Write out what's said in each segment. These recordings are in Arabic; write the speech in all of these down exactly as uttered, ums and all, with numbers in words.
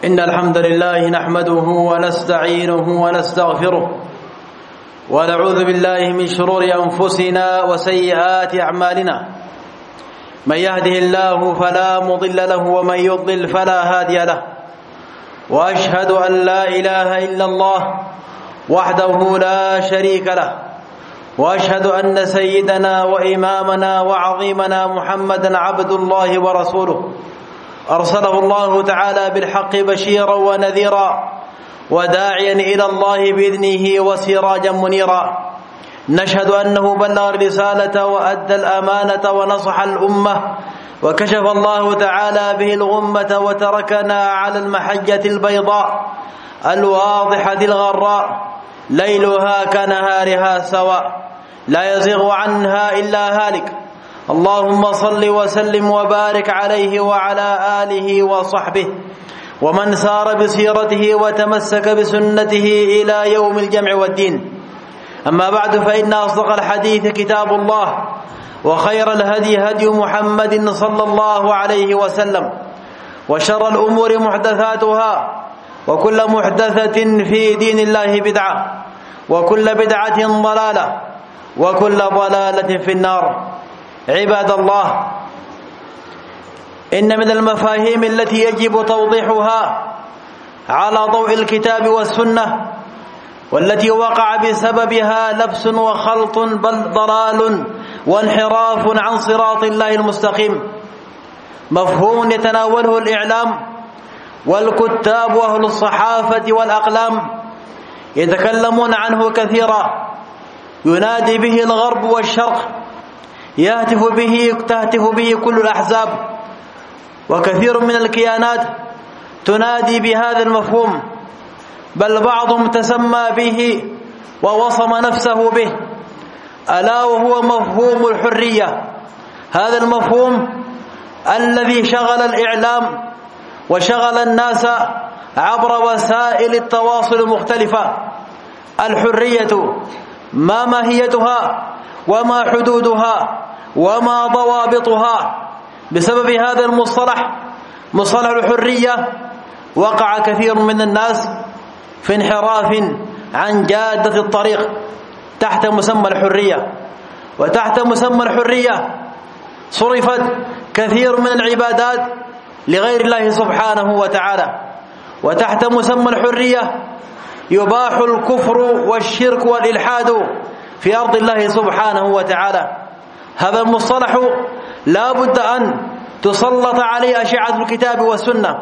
إن الحمد لله نحمده ونستعينه ونستغفره ونعوذ بالله من شرور أنفسنا وسيئات أعمالنا من يهده الله فلا مضل له ومن يضلل فلا هادي له وأشهد أن لا إله إلا الله وحده لا شريك له وأشهد أن سيدنا وإمامنا وعظيمنا محمدا عبد الله ورسوله أرسله الله تعالى بالحق بشيرا ونذيرا وداعيا إلى الله بإذنه وسراجا منيرا نشهد أنه بلغ الرسالة وأدى الأمانة ونصح الأمة وكشف الله تعالى به الغمة وتركنا على المحجة البيضاء الواضحة الغراء ليلها كنهارها سواء لا يزيغ عنها إلا هالك اللهم صل وسلم وبارك عليه وعلى آله وصحبه ومن سار بسيرته وتمسك بسنته إلى يوم الجمع والدين. أما بعد، فإن أصدق الحديث كتاب الله وخير الهدي هدي محمد صلى الله عليه وسلم وشر الأمور محدثاتها وكل محدثة في دين الله بدعة وكل بدعة ضلالة وكل ضلالة في النار. عباد الله، إن من المفاهيم التي يجب توضيحها على ضوء الكتاب والسنة والتي وقع بسببها لبس وخلط بل ضلال وانحراف عن صراط الله المستقيم مفهوم يتناوله الإعلام والكتاب وأهل الصحافة والأقلام يتكلمون عنه كثيرا، ينادي به الغرب والشرق، يهتف به تهتف به كل الأحزاب، وكثير من الكيانات تنادي بهذا المفهوم، بل بعضهم تسمى به ووصم نفسه به، ألا وهو مفهوم الحرية. هذا المفهوم الذي شغل الإعلام وشغل الناس عبر وسائل التواصل المختلفة. الحرية ما ماهيتها وما حدودها وما ضوابطها؟ بسبب هذا المصطلح مصطلح الحرية وقع كثير من الناس في انحراف عن جادة الطريق تحت مسمى الحرية. وتحت مسمى الحرية صرفت كثير من العبادات لغير الله سبحانه وتعالى، وتحت مسمى الحرية يباح الكفر والشرك والإلحاد في أرض الله سبحانه وتعالى. هذا المصطلح لا بد أن تسلط عليه أشعة الكتاب والسنة،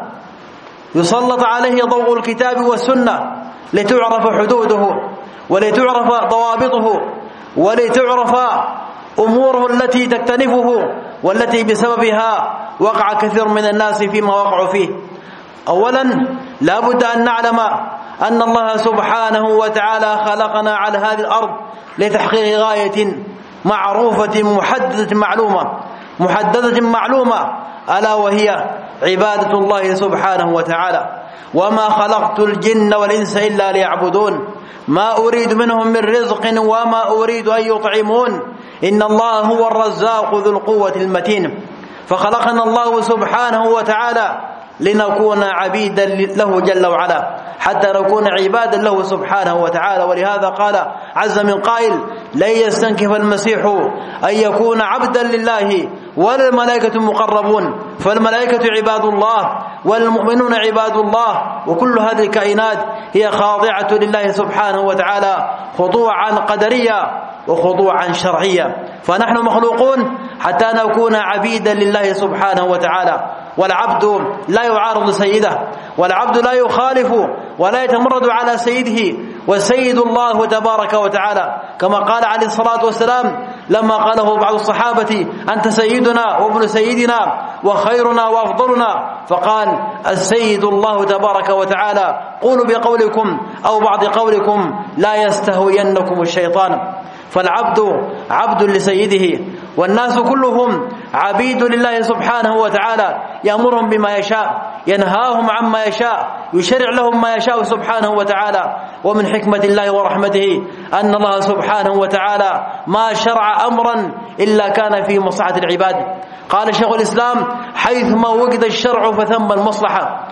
يسلط عليه ضوء الكتاب والسنة لتعرف حدوده ولتعرف ضوابطه ولتعرف أموره التي تكتنفه والتي بسببها وقع كثير من الناس فيما وقعوا فيه. أولا، لا بد أن نعلم أن الله سبحانه وتعالى خلقنا على هذه الأرض لتحقيق غاية معروفة محددة معلومة محددة معلومة ألا وهي عبادة الله سبحانه وتعالى. وما خلقت الجن والإنس إلا ليعبدون ما أريد منهم من رزق وما أريد أن يطعمون إن الله هو الرزاق ذو القوة المتين. فخلقنا الله سبحانه وتعالى لنكون عبيدا له جل وعلا، حتى نكون عبادا له سبحانه وتعالى. ولهذا قال عز من قائل: لن يستنكف المسيح أن يكون عبدا لله والملائكة مقربون. فالملائكة عباد الله والمؤمنون عباد الله، وكل هذه الكائنات هي خاضعة لله سبحانه وتعالى خضوعا قدريا وخضوعا شرعيا. فنحن مخلوقون حتى نكون عبيدا لله سبحانه وتعالى. والعبد لا يعارض سيده، والعبد لا يخالف ولا يتمرد على سيده، والسيد الله تبارك وتعالى، كما قال عليه الصلاة والسلام لما قاله بعض الصحابة: أنت سيدنا وابن سيدنا وخيرنا وأفضلنا، فقال: السيد الله تبارك وتعالى، قولوا بقولكم أو بعض قولكم لا يستهوينكم الشيطان. فالعبد عبد لسيده، والناس كلهم عبيد لله سبحانه وتعالى، يأمرهم بما يشاء، ينهاهم عما يشاء، يشرع لهم ما يشاء سبحانه وتعالى. ومن حكمة الله ورحمته أن الله سبحانه وتعالى ما شرع أمرا إلا كان في مصلحة العباد. قال شيخ الإسلام حيثما وجد الشرع فثم المصلحة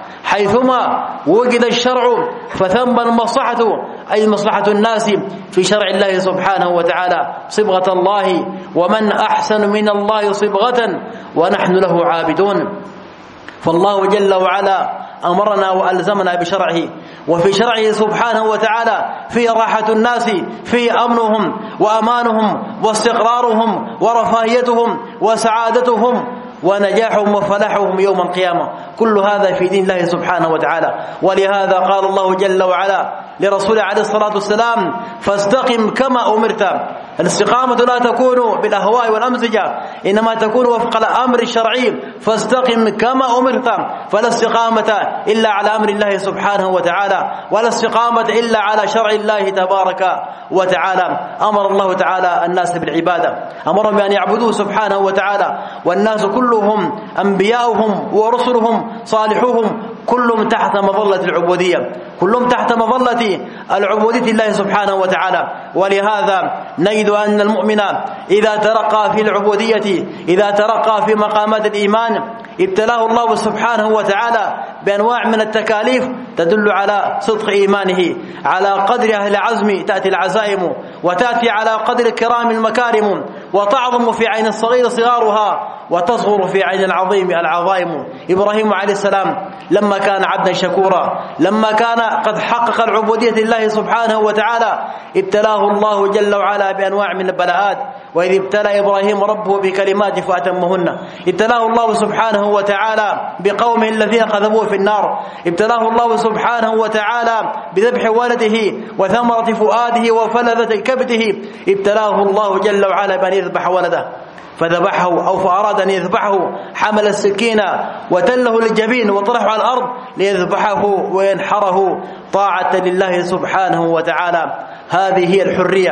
حيثما وجد الشرع فثم المصلحة أي مصلحة الناس في شرع الله سبحانه وتعالى صبغة الله ومن أحسن من الله صبغة ونحن له عابدون. فالله جل وعلا أمرنا وألزمنا بشرعه وفي شرعه سبحانه وتعالى في راحة الناس في أمنهم وأمانهم واستقرارهم ورفاهيتهم وسعادتهم ونجاحهم وفلاحهم يوم القيامة. كل هذا في دين الله سبحانه وتعالى. ولهذا قال الله جل وعلا لرسوله عليه الصلاة والسلام فاستقم كما أمرت. الاستقامة لا تكون بالأهواء والأمزجة إنما تكون وفق الأمر الشرعي فاستقم كما أمرت. فلا استقامة إلا على أمر الله سبحانه وتعالى ولا استقامة إلا على شرع الله تبارك وتعالى. أمر الله تعالى الناس بالعبادة أمرهم بأن يعبدوه سبحانه وتعالى والناس كلهم أنبياؤهم ورسلهم صالحوهم كلهم تحت مظلة العبودية كلهم تحت مظلة العبودية الله سبحانه وتعالى. ولهذا نجد أن المؤمن إذا ترقى في العبودية إذا ترقى في مقامات الإيمان ابتلاه الله سبحانه وتعالى بأنواع من التكاليف تدل على صدق إيمانه. على قدر أهل العزم تأتي العزائم وتأتي على قدر الكرام المكارم وتعظم في عين الصغير صغارها وتصغر في عين العظيم العظائم. إبراهيم عليه السلام لما كان عبدا شكورا لما كان قد حقق العبودية لله سبحانه وتعالى ابتلاه الله جل وعلا بأنواع من البلاءات. وإذ ابتلى إبراهيم ربه بكلمات فأتمهن ابتلاه الله سبحانه وتعالى بقومه الذين قذفوه في النار ابتلاه الله سبحانه وتعالى بذبح ولده وثمرة فؤاده وفلذة كبده ابتلاه الله جل وعلا بأن يذبح ولده فذبحه أو فأراد أن يذبحه حمل السكين وتله للجبين وطرحه على الأرض ليذبحه وينحره طاعة لله سبحانه وتعالى. هذه هي الحرية.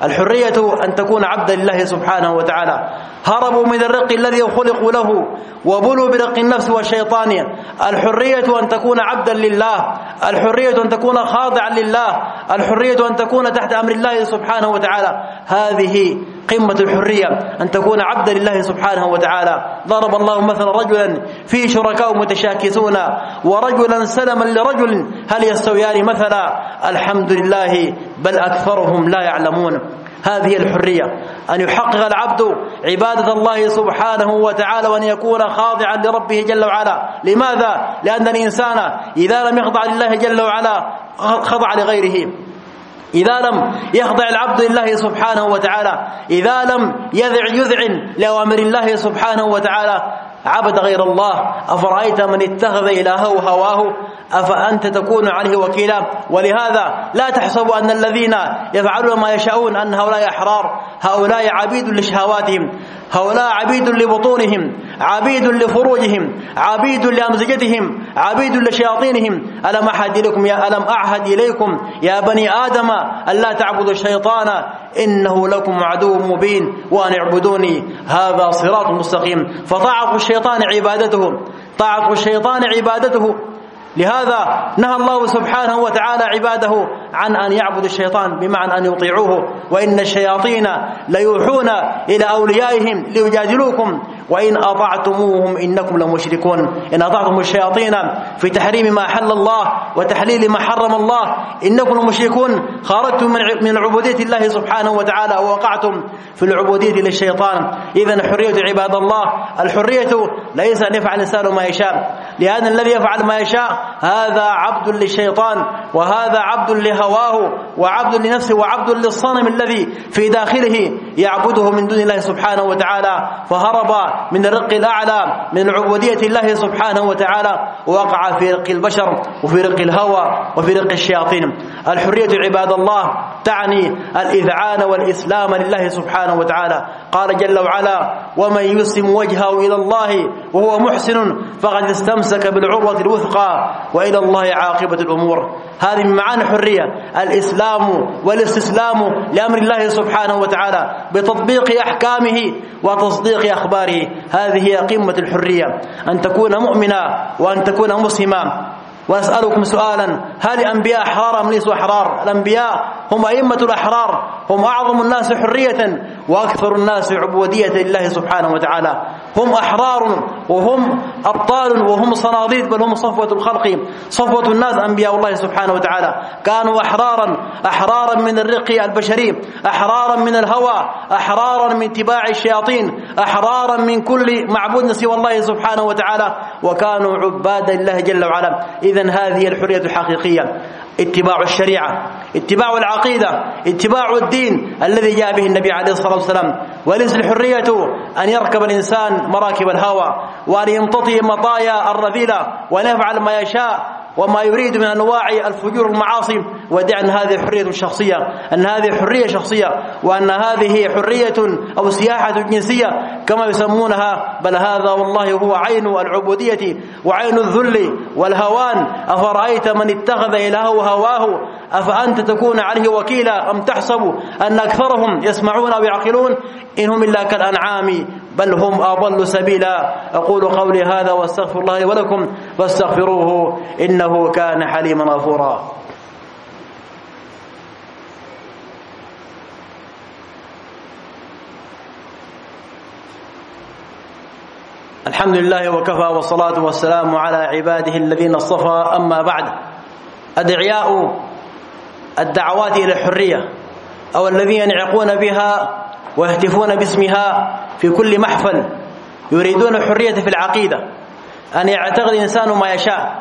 الحرية أن تكون عبدا لله سبحانه وتعالى. هربوا من الرق الذي خلقوا له وبلوا برق النفس والشيطان. الحرية أن تكون عبدا لله الحرية أن تكون خاضعا لله الحرية أن تكون تحت أمر الله سبحانه وتعالى. هذه قمة الحرية أن تكون عبدا لله سبحانه وتعالى. ضرب الله مثلا رجلا فيه شركاء متشاكسون ورجلا سلما لرجل هل يستويان مثلا الحمد لله بل أكثرهم لا يعلمون. هذه الحرية أن يحقق العبد عبادة الله سبحانه وتعالى وأن يكون خاضعا لربه جل وعلا. لماذا؟ لأن الإنسان إذا لم يخضع لله جل وعلا خضع لغيره. إذا لم يخضع العبد لله سبحانه وتعالى إذا لم يذع يذع لأوامر الله سبحانه وتعالى عبد غير الله. أفرأيت من اتخذ إلهه هواه أفأنت تكون عليه وكيلا. ولهذا لا تحسبوا أن الذين يفعلون ما يشاءون أن هؤلاء أحرار. هؤلاء عبيد لشهواتهم هؤلاء عبيد لبطونهم عبيد لفروجهم عبيد لأمزجتهم عبيد لشياطينهم. ألم أعهد إليكم يا ألم أعهد إليكم يا بني آدم ألا تعبدوا الشيطان إنه لكم عدو مبين وأن اعبدوني هذا صراط مستقيم. فطاعة الشيطان عبادته طاعة الشيطان عبادته. لهذا نهى الله سبحانه وتعالى عباده عن أن يعبدوا الشيطان بمعنى أن يطيعوه. وإن الشياطين ليوحون إلى أوليائهم ليجادلوكم وإن أطعتموهم إنكم لمشركون. إن أطعتم الشياطين في تحريم ما أحل الله وتحليل ما حرم الله إنكم لمشركون. خرجتم من عبودية الله سبحانه وتعالى ووقعتم في العبودية للشيطان. إذن الحرية عباد الله الحرية ليس أن يفعل الإنسان ما يشاء لأن الذي يفعل ما يشاء هذا عبد للشيطان وهذا عبد لهواه وعبد لنفسه وعبد للصنم الذي في داخله يعبده من دون الله سبحانه وتعالى. فهرب من الرق الأعلى من عبودية الله سبحانه وتعالى ووقع في رق البشر وفي رق الهوى وفي رق الشياطين. الحرية عباد الله تعني الإذعان والإسلام لله سبحانه وتعالى. قال جل وعلا ومن يسلم وجهه إلى الله وهو محسن فقد استمسك بالعروة الوثقى وإلى الله عاقبة الأمور. هذه من معاني الحرية الإسلام والاستسلام لأمر الله سبحانه وتعالى بتطبيق أحكامه وتصديق أخباره. هذه هي قمة الحرية أن تكون مؤمنا وأن تكون مسلما. وأسألكم سؤالا هل الأنبياء أحرار أم ليسوا أحرار؟ الأنبياء هم أئمة الأحرار هم أعظم الناس حرية وأكثر الناس عبودية لله سبحانه وتعالى. هم أحرار وهم أبطال وهم صناديد، بل هم صفوة الخلق، صفوة الناس أنبياء الله سبحانه وتعالى. كانوا أحرارا أحرارا من الرق البشري، أحرارا من الهوى، أحرارا من اتباع الشياطين، أحرارا من كل معبود سوى الله سبحانه وتعالى، وكانوا عبادا لله جل وعلا. إذن هذه الحرية الحقيقية، اتباع الشريعة، اتباع العقيدة، اتباع الدين الذي جاء به النبي عليه الصلاة والسلام. وليس الحرية أن يركب الإنسان مراكب الهوى وأن يمتطي مطايا الرذيلة وأن يفعل ما يشاء وما يريد من أنواع الفجور والمعاصي، ودع أن هذه حرية شخصية، أن هذه حرية شخصية، وأن هذه حرية أو سياحة جنسية كما يسمونها، بل هذا والله هو عين العبودية وعين الذل والهوان. أفرأيت من اتخذ إلهه هواه أفأنت تكون عليه وكيلا أم تحسب أن أكثرهم يسمعون أو يعقلون إنهم إلا كالأنعام بل هم أضل سبيلا. أقول قولي هذا واستغفر الله ولكم فاستغفروه إنه كان حليما غفورا. الحمد لله وكفى والصلاة والسلام على عباده الذين اصطفى. أما بعد، أدعياء الدعوات إلى الحرية أو الذين ينعقون بها ويهتفون باسمها في كل محفل يريدون الحرية في العقيدة، أن يعتقد الإنسان ما يشاء،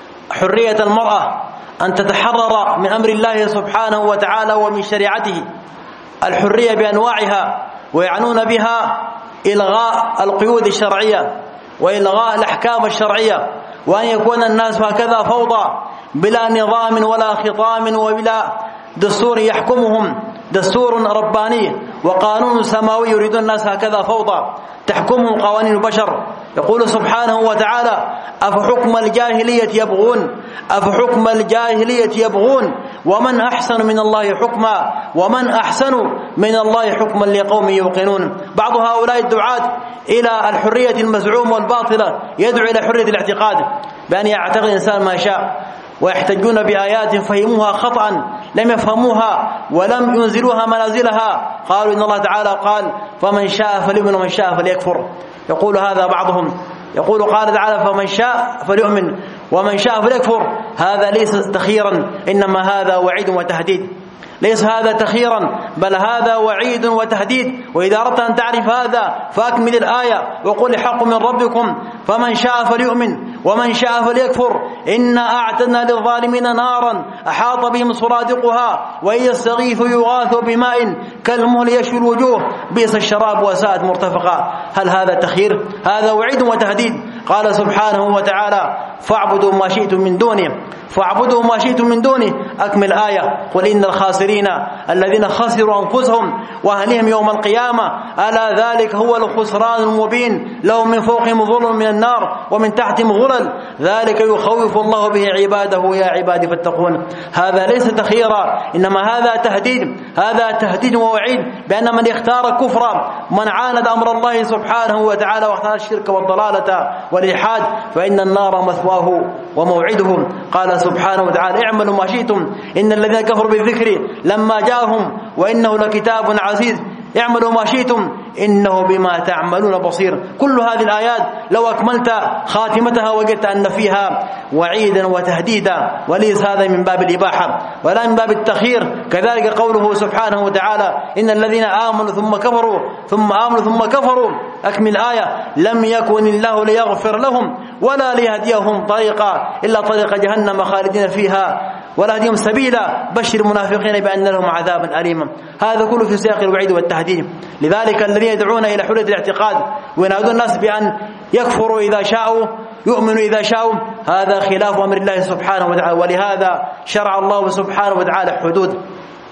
حرية المرأة أن تتحرر من أمر الله سبحانه وتعالى ومن شريعته، الحرية بأنواعها، ويعنون بها إلغاء القيود الشرعية وإلغاء الأحكام الشرعية، وأن يكون الناس هكذا فوضى بلا نظام ولا خطام وبلا دستور يحكمهم، دستور رباني وقانون سماوي، يريدون الناس هكذا فوضى تحكمهم قوانين البشر. يقول سبحانه وتعالى: أفحكم الجاهلية يبغون أفحكم الجاهلية يبغون ومن أحسن من الله حكما ومن أحسن من الله حكما لقوم يوقنون. بعض هؤلاء الدعاة إلى الحرية المزعومة والباطلة يدعو إلى حرية الاعتقاد بأن يعتقد الإنسان ما شاء، ويحتجون بآيات فهموها خطأ لم يفهموها ولم ينزلوها منازلها. قالوا إن الله تعالى قال: فمن شاء فليؤمن ومن شاء فليكفر. يقول هذا بعضهم، يقول قال تعالى: فمن شاء فليؤمن ومن شاء فليكفر. هذا ليس تخييرا، إنما هذا وعيد وتهديد. ليس هذا تخييرا بل هذا وعيد وتهديد. وإذا أردت أن تعرف هذا فأكمل الآية وقل: حق من ربكم فمن شاء فليؤمن ومن شاء فليكفر إنا أعتدنا للظالمين نارا أحاط بهم سرادقها وإن يستغيثوا يغاثوا بماء كالمهل يشوي الوجوه بئس الشراب وساءت مرتفقا. هل هذا تخيير؟ هذا وعيد وتهديد. قال سبحانه وتعالى: فاعبدوا ما شئتم من دونه فاعبدوا ما شئتم من دونه. أكمل آية: قل إن الخاسرين الذين خسروا أنفسهم وأهلهم يوم القيامة ألا ذلك هو الخسران المبين لهم من فوقهم ظلل من النار ومن تحتهم غلل ذلك يخوف الله به عباده يا عبادي فاتقون. هذا ليس تخييرا، إنما هذا تهديد، هذا تهديد ووعيد بأن من اختار كفرا، من عاند أمر الله سبحانه وتعالى واختار الشرك والضلالة والإلحاد، فإن النار مثواه وموعدهم. قال سبحانه وتعالى: اعملوا ما شئتم إن الذين كفروا بالذكر لما جاءهم وإنه لكتاب عزيز اعملوا ما شئتم إنه بما تعملون بصير. كل هذه الآيات لو أكملت خاتمتها وجدت أن فيها وعيدا وتهديدا، وليس هذا من باب الإباحة ولا من باب التخيير. كذلك قوله سبحانه وتعالى: إن الذين آمنوا ثم كفروا ثم آمنوا ثم كفروا. أكمل آية: لم يكن الله ليغفر لهم ولا ليهديهم طريقا إلا طريق جهنم خالدين فيها ولا هديهم سبيلا بشر المنافقين بأن لهم عذابا أليما. هذا كله في سياق الوعيد والتهديد. لذلك الذين يدعون إلى حرية الاعتقاد وينادون الناس بأن يكفروا إذا شاءوا يؤمنوا إذا شاءوا، هذا خلاف أمر الله سبحانه وتعالى. ولهذا شرع الله سبحانه وتعالى حدود.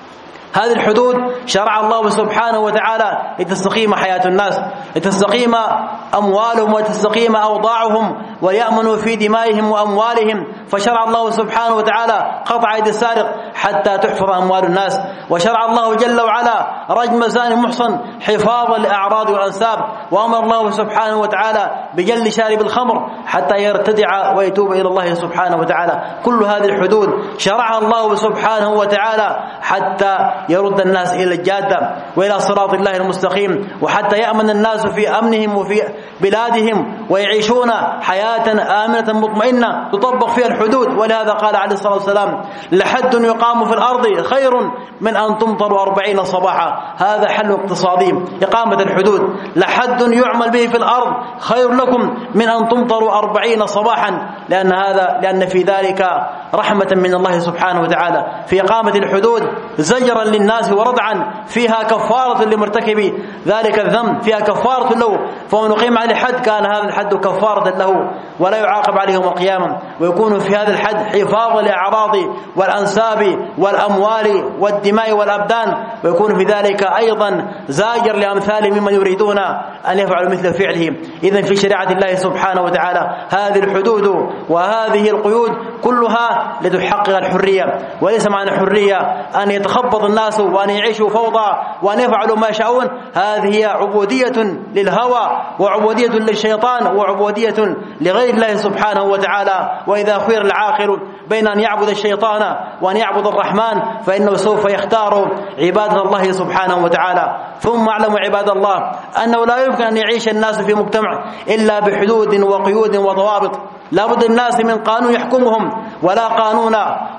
هذه الحدود شرع الله سبحانه وتعالى لتستقيم حياة الناس، لتستقيم أموالهم وتستقيم أوضاعهم ويأمنوا في دمائهم وأموالهم. فشرع الله سبحانه وتعالى قطع يد السارق حتى تحفظ أموال الناس، وشرع الله جل وعلا رجم زاني محصن حفاظا لأعراض والأنساب، وأمر الله سبحانه وتعالى بجلد شارب الخمر حتى يرتدع ويتوب إلى الله سبحانه وتعالى. كل هذه الحدود شرعها الله سبحانه وتعالى حتى يرد الناس إلى الجادة وإلى صراط الله المستقيم، وحتى يأمن الناس في أمنهم وفي بلادهم ويعيشون حياة آمنة مطمئنة تطبق فيها الحدود. ولهذا قال عليه الصلاة والسلام: لحد يقام في الأرض خير من أن تمطر أربعين صباحا. هذا حل اقتصادي، إقامة الحدود. لحد يعمل به في الأرض خير لكم من أن تمطروا أربعين صباحا، لأن هذا لأن في ذلك رحمة من الله سبحانه وتعالى. في إقامة الحدود زجرا للناس وردعا، فيها كفارة لمرتكب ذلك الذنب، فيها كفارة له، فمن أقيم عليه حد كان هذا الحد كفارة له ولا يعاقب عليه يوم القيامة. ويكون في هذا الحد حفاظا لأعراض والأنساب والأموال والدماء والأبدان، ويكون في ذلك أيضا زاجر لأمثال ممن يريدون أن يفعلوا مثل فعله. إذن في شريعة الله سبحانه وتعالى هذه الحدود وهذه القيود كلها لتحقق الحرية، وليس معنى الحرية أن يتخبط الناس وأن يعيشوا فوضى وأن يفعلوا ما يشاءون. هذه عبودية للهوى وعبودية للشيطان وعبودية لغير الله سبحانه وتعالى. وإذا خير العاقل بين أن يعبد الشيطان وأن يعبد الرحمن فإنه سوف يختار عبادة الله سبحانه وتعالى. ثم اعلموا عباد الله أنه لا يمكن أن يعيش الناس في مجتمع إلا بحدود وقيود وضوابط. لا بد الناس من قانون يحكمهم، ولا قانون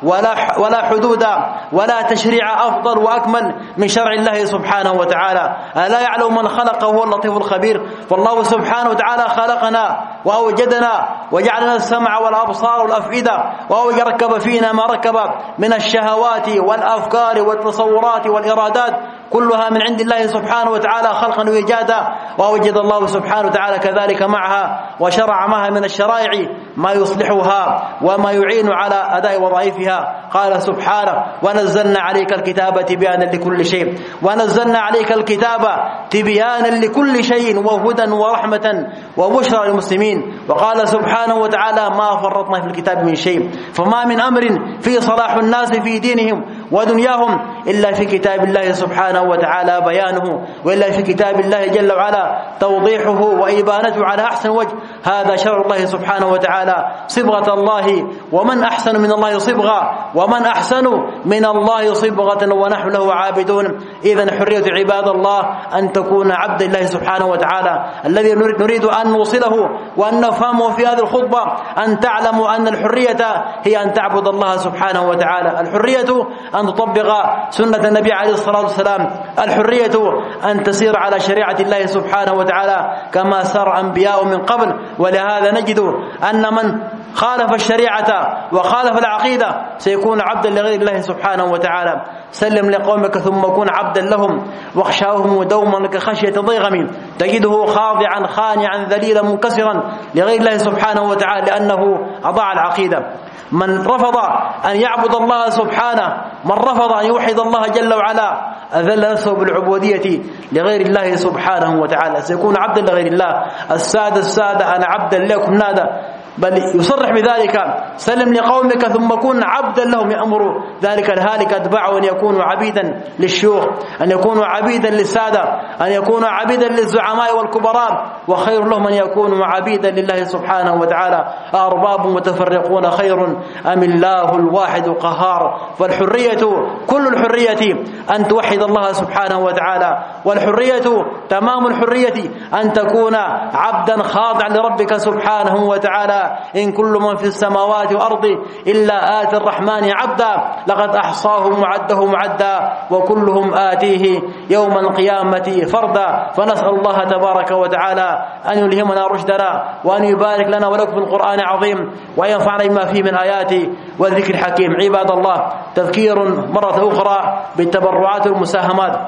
ولا ولا حدود ولا تشريع أفضل وأكمل من شرع الله سبحانه وتعالى. ألا يعلم من خلق وهو اللطيف الخبير؟ فالله سبحانه وتعالى خلقنا وأوجدنا وجعلنا السمع والأبصار والأفئدة، وركب فينا ما ركب من الشهوات والأفكار والتصورات والإرادات، كلها من عند الله سبحانه وتعالى خلقا وإيجادا. وأوجد الله سبحانه وتعالى كذلك معها وشرع معها من الشرائع ما يصلحها وما يعين على أداء وظائفها. قال سبحانه: ونزلنا عليك الكتاب تبيانا لكل شيء، ونزلنا عليك الكتاب تبيانا لكل شيء وهدى ورحمة وبشرى للمسلمين. وقال سبحانه وتعالى: ما فرطنا في الكتاب من شيء. فما من أمر في صلاح الناس في دينهم ودنياهم إلا في كتاب الله سبحانه وتعالى بيانه، وإلا في كتاب الله جل وعلا توضيحه وإبانته على أحسن وجه. هذا شرع الله سبحانه وتعالى، صبغة الله، ومن أحسن من الله صبغة، ومن أحسن من الله صبغة ونحن له عابدون. إذن حرية عباد الله أن تكون عبد الله سبحانه وتعالى. الذي نريد أن نوصله وأن نفهمه في هذه الخطبة أن تعلموا أن الحرية هي أن تعبد الله سبحانه وتعالى. الحرية أن تطبق سنة النبي عليه الصلاة والسلام. الحرية أن تسير على شريعة الله سبحانه وتعالى كما سار أنبياء من قبل. ولهذا نجد أن من خالف الشريعة وخالف العقيدة سيكون عبدا لغير الله سبحانه وتعالى. سلم لقومك ثم كن عبدا لهم واخشاهم دوما كخشية ضيغم، تجده خاضعا خانعا ذليلا منكسرا لغير الله سبحانه وتعالى لأنه أضاع العقيدة. من رفض أن يعبد الله سبحانه، من رفض أن يوحد الله جل وعلا، أذل نفسه بالعبودية لغير الله سبحانه وتعالى، سيكون عبدا لغير الله. السادة السادة أنا عبدا لكم نادى، بل يصرح بذلك: سلم لقومك ثم كن عبدا لهم. يأمر ذلك الهالك أتباعه أن يكونوا عبيدا للشيوخ، أن يكونوا عبيدا للسادة، أن يكونوا عبيدا للزعماء والكبراء، وخير لهم أن يكونوا عبيدا لله سبحانه وتعالى. أرباب متفرقون خير أم الله الواحد القهار؟ فالحرية كل الحرية أن توحد الله سبحانه وتعالى، والحرية تمام الحرية أن تكون عبدا خاضعا لربك سبحانه وتعالى. إن كل من في السماوات والأرض إلا آتي الرحمن عبدا لقد أحصاهم وعدهم عدا وكلهم آتيه يوم القيامة فردا. فنسأل الله تبارك وتعالى أن يلهمنا رشدنا وأن يبارك لنا ولكم في القرآن العظيم وأن ينفعنا بما فيه من آياته والذكر الحكيم. عباد الله، تذكير مرة أخرى بالتبرعات والمساهمات.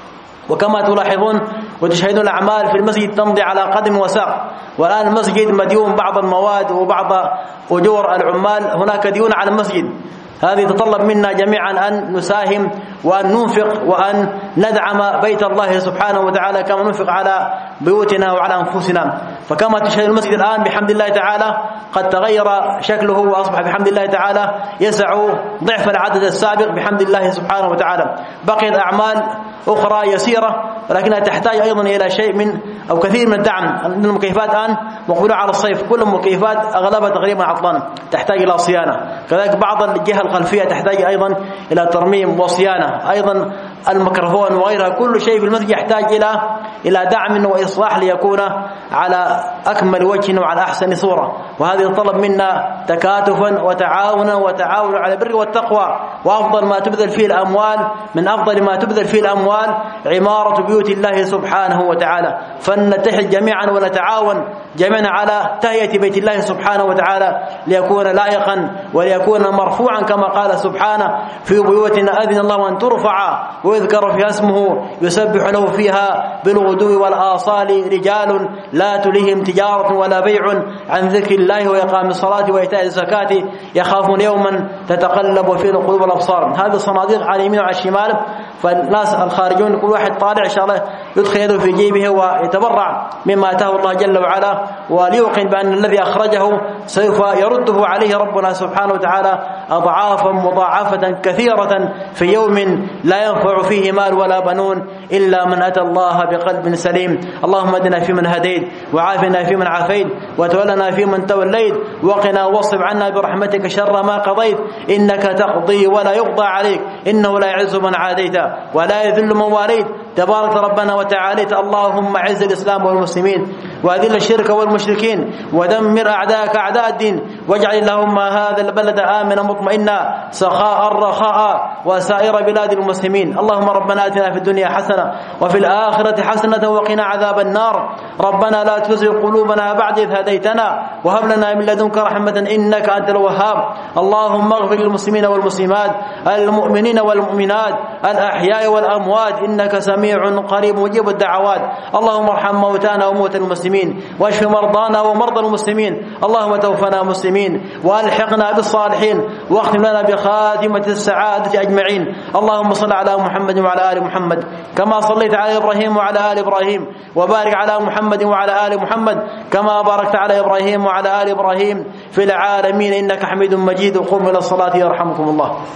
وكما تلاحظون وتشاهدون الأعمال في المسجد تمضي على قدم وساق، والآن المسجد مديون بعض المواد وبعض أجور العمال، هناك ديون على المسجد. هذه تتطلب منا جميعا أن نساهم وأن ننفق وأن ندعم بيت الله سبحانه وتعالى كما ننفق على بيوتنا وعلى أنفسنا. فكما تشاهد المسجد الآن بحمد الله تعالى قد تغير شكله وأصبح بحمد الله تعالى يسع ضعف العدد السابق بحمد الله سبحانه وتعالى. بقيت أعمال أخرى يسيرة ولكنها تحتاج أيضا إلى شيء من أو كثير من الدعم. المكيفات الآن مقبولة على الصيف، كل المكيفات أغلبها تقريبا عطلان تحتاج إلى صيانة. كذلك بعض الجهة الخلفية تحتاج أيضا إلى ترميم وصيانة. أيضا الميكروفون وغيرها، كل شيء في المسجد يحتاج إلى إلى دعم وإصلاح ليكون على أكمل وجه وعلى أحسن صورة. وهذا يطلب منا تكاتفا وتعاونا وتعاون على البر والتقوى. وأفضل ما تبذل فيه الأموال، من أفضل ما تبذل فيه الأموال عمارة بيوت الله سبحانه وتعالى. فلنتحد جميعا ونتعاون جميعا على تهيئة بيت الله سبحانه وتعالى ليكون لائقا وليكون مرفوعا كما قال سبحانه: في بيوتنا أذن الله أن ترفع ويذكر فيها اسمه يسبح له فيها بالغدو والآصال رجال لا تلههم تجارة ولا بيع عن ذكر الله وإقام الصلاة وإيتاء الزكاة يخافون يوما تتقلب فيه القلوب والأبصار. هذه صناديق على اليمين وعلى الشمال، فالناس الخارجون كل واحد طالع إن شاء الله يدخل يده في جيبه ويتبرع مما آتاه الله جل وعلا، وليوقن بأن الذي أخرجه سوف يرده عليه ربنا سبحانه وتعالى أضعافا مضاعفة كثيرة في يوم لا ينفع فيه مال ولا بنون إلا من أتى الله بقلب سليم. اللهم اهدنا فيمن هديت، وعافنا فيمن عافيت، وتولنا فيمن توليت، وقنا واصرف عنا برحمتك شر ما قضيت، إنك تقضي ولا يقضى عليك، إنه لا يعز من عاديت ولا يذل من واليت، تبارك ربنا وتعاليت. اللهم اعز الإسلام والمسلمين، وأذل الشرك والمشركين، ودمر أعداءك أعداء الدين، واجعل اللهم هذا البلد آمنا مطمئنا سخاء رخاء وسائر بلاد المسلمين. اللهم ربنا آتنا في الدنيا حسنة وفي الآخرة حسنة وقنا عذاب النار. ربنا لا تزغ قلوبنا بعد إذ هديتنا وهب لنا من لدنك رحمة إنك أنت الوهاب. اللهم اغفر للمسلمين والمسلمات، المؤمنين والمؤمنات، الأحياء والأموات، إنك سميع قريب مجيب الدعوات. اللهم ارحم موتانا وموتى المسلمين، واشف مرضانا ومرضى المسلمين. اللهم توفنا مسلمين والحقنا بالصالحين، واختم لنا بخاتمة السعادة أجمعين. اللهم صل على محمد وعلى آل محمد كما صليت على إبراهيم وعلى آل إبراهيم، وبارك على محمد وعلى آل محمد كما باركت على إبراهيم وعلى آل إبراهيم في العالمين إنك حميد مجيد. وقوموا إلى الصلاة يرحمكم الله.